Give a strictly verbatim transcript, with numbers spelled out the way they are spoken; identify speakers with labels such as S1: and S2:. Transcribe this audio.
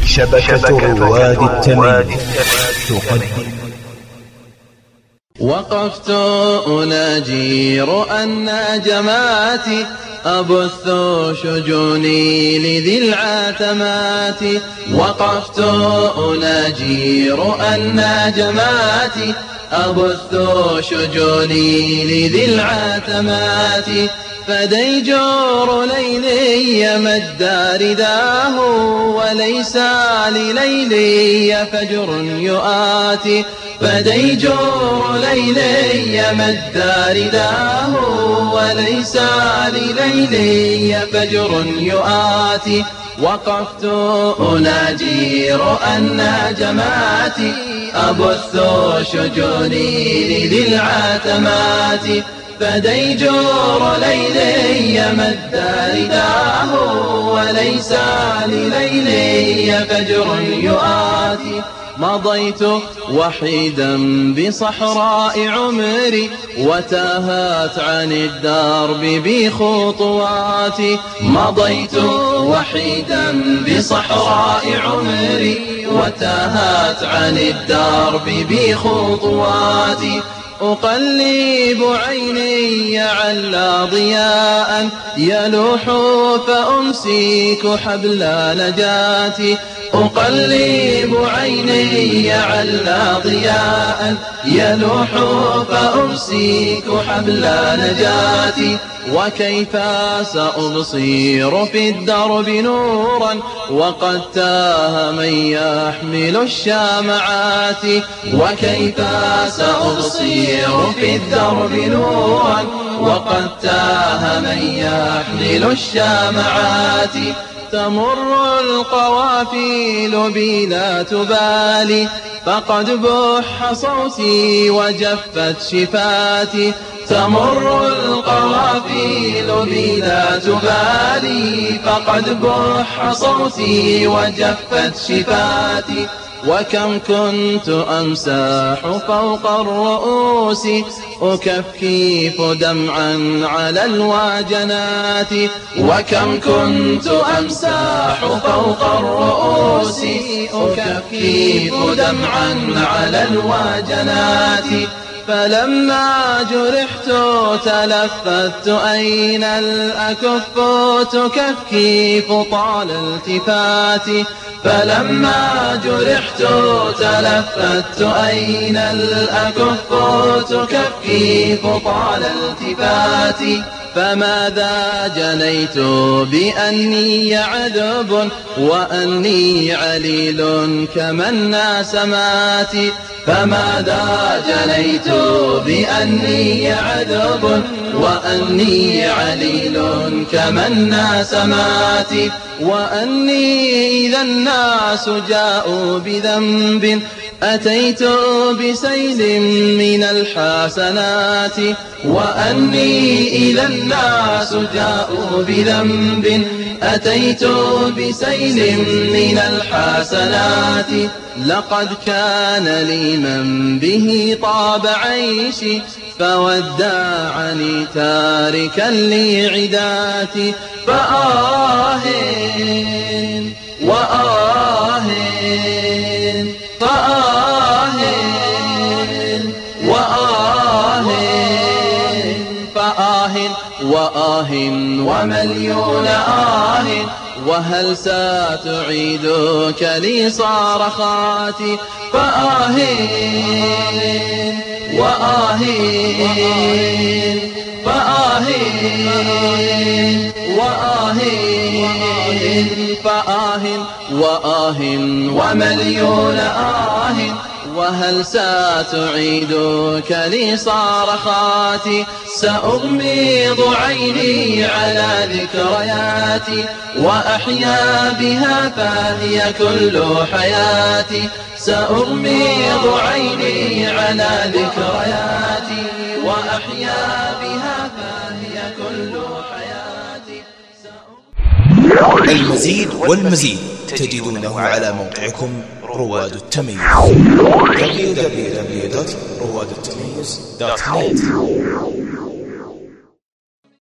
S1: شبكة رواد التمييز تقدم.
S2: وقفت أناجي رؤى جماتي أبث شجوني لذي العتمات. وقفت أناجي رؤى جماتي أبث شجوني لذي العتمات. فديجور ليلي مد رداه وليس لليلي فجر يؤاتي. فديجور ليلي مد رداه وليس لليلي فجر يؤاتي. وقفت أناجي رؤى النجمات أبث شجوني لذي العتمات. فديجور ليلي مد رداه وليس لليلي فجر يؤاتي. مضيت وحيدا بصحراء عمري وتاهت عن الدرب بخطواتي. مضيت وحيدا بصحراء عمري وتاهت عن الدرب بخطواتي. أقلب عيني على ضياء يلوح فأمسك حبل نجاتي. أقلب عيني على ضياء يلوح فأمسك حبل نجاتي. وكيف سأبصير في الدرب نورا وقد تاه من يحمل الشامعات. وكيف سأبصير في الدرب نورا وقد تاه من يحمل الشامعات. تمر القوافيل بي لا تبالي فقد بح صوتي وجفت شفاتي. تمر القوافيل بي لا تبالي فقد بح صوتي وجفت شفاتي. وكم كنت أمساح فوق الرؤوس أكفكف دمعا على الواجنات. وكم كنت أمساح فوق الرؤوس أكفكف دمعا على الواجنات. فلما جرحت تلفت أين الأكف تكفكف طال التفاتي. فلما جرحت تلفت أين الأكف تكفكف طال التفاتي. فماذا جنيت بأني عذب وأني عليل كما الناس ماتي. فماذا جنيت بأني عذب وأني عليل كما الناس ماتي. وأني إذا الناس جاءوا بذنب أتيت بسيل من الحسنات. وأني إذا الناس جاءوا بذنب أتيت بسيل من الحسنات. لقد كان لي من به طاب عيشي فودعني تاركا لعداتي. فآهن وآهن فآهن وآهن فآهن وآهن ومليون آه. وهل ستعيدك لي صرخاتي. فآهن وآهن فآهن وآهن فآهن وآهن ومليون آه. وهل ستعيدك لي صرخاتي. سأغمض عيني على ذكرياتي وأحيا بها فهي كل حياتي. سأغمض عيني على ذكرياتي وأحيا بها فهي كل حياتي.
S1: المزيد والمزيد تجدونه على موقعكم رواد التمييز دبليو دبليو دبليو دوت رواد التمييز دوت نت.